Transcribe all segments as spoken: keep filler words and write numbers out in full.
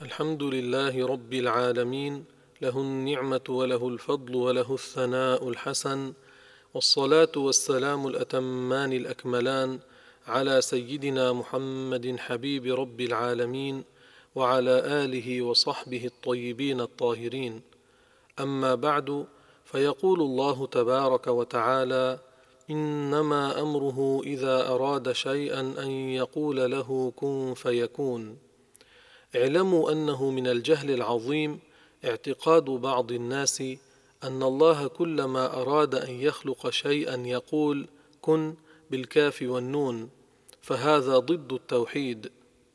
الحمد لله رب العالمين، له النعمة وله الفضل وله الثناء الحسن، والصلاة والسلام الأتمان الأكملان على سيدنا محمد حبيب رب العالمين وعلى آله وصحبه الطيبين الطاهرين. أما بعد، فيقول الله تبارك وتعالى: إنما أمره إذا أراد شيئا أن يقول له كن فيكون. اعلموا أنه من الجهل العظيم اعتقاد بعض الناس أن الله كلما أراد أن يخلق شيئا يقول كن بالكاف والنون، فهذا ضد التوحيد.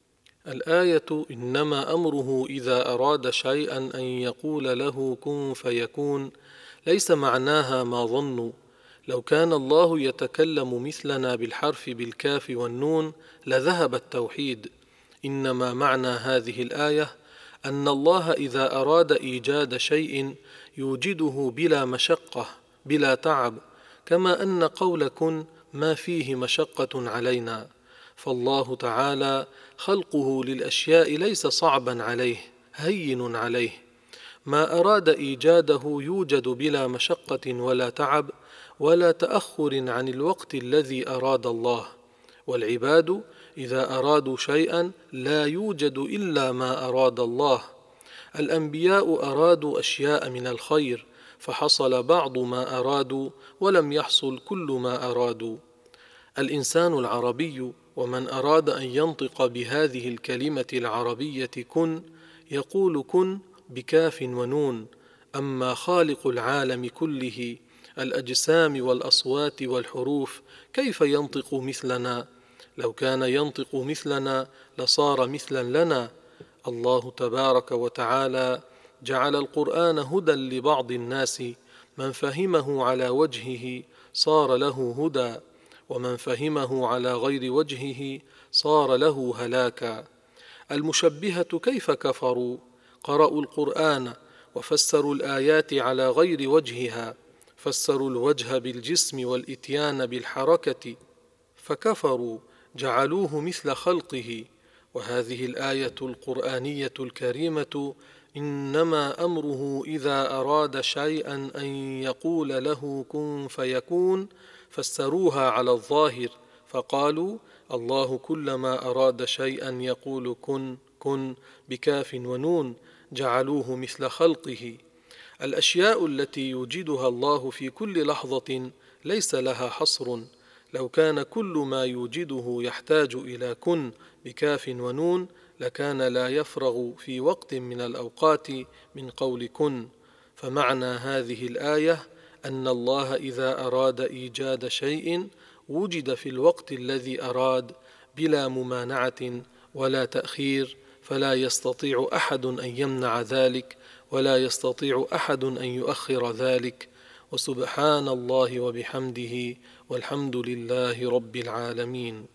الآية إنما أمره إذا أراد شيئا أن يقول له كن فيكون ليس معناها ما ظنوا. لو كان الله يتكلم مثلنا بالحرف بالكاف والنون لذهب التوحيد. إنما معنى هذه الآية أن الله إذا أراد إيجاد شيء يوجده بلا مشقة بلا تعب، كما أن قول كن ما فيه مشقة علينا، فالله تعالى خلقه للأشياء ليس صعبا عليه، هين عليه. ما أراد إيجاده يوجد بلا مشقة ولا تعب ولا تأخر عن الوقت الذي أراد الله. والعباد إذا أرادوا شيئا لا يوجد إلا ما أراد الله. الأنبياء أرادوا أشياء من الخير فحصل بعض ما أرادوا ولم يحصل كل ما أرادوا. الإنسان العربي ومن أراد أن ينطق بهذه الكلمة العربية كن يقول كن بكاف ونون. أما خالق العالم كله الأجسام والأصوات والحروف كيف ينطق مثلنا؟ لو كان ينطق مثلنا لصار مثلا لنا. الله تبارك وتعالى جعل القرآن هدى لبعض الناس، من فهمه على وجهه صار له هدى، ومن فهمه على غير وجهه صار له هلاكا. المشبهة كيف كفروا؟ قرأوا القرآن وفسروا الآيات على غير وجهها، فسروا الوجه بالجسم والإتيان بالحركة فكفروا، جعلوه مثل خلقه. وهذه الآية القرآنية الكريمة إنما أمره إذا أراد شيئا أن يقول له كن فيكون فسروها على الظاهر، فقالوا الله كلما أراد شيئا يقول كن كن بكاف ونون، جعلوه مثل خلقه. الأشياء التي يوجدها الله في كل لحظة ليس لها حصر. لو كان كل ما يوجده يحتاج إلى كن بكاف ونون لكان لا يفرغ في وقت من الأوقات من قول كن. فمعنى هذه الآية أن الله إذا أراد إيجاد شيء وجد في الوقت الذي أراد بلا ممانعة ولا تأخير، فلا يستطيع أحد أن يمنع ذلك ولا يستطيع أحد أن يؤخر ذلك. وسبحان الله وبحمده، والحمد لله رب العالمين.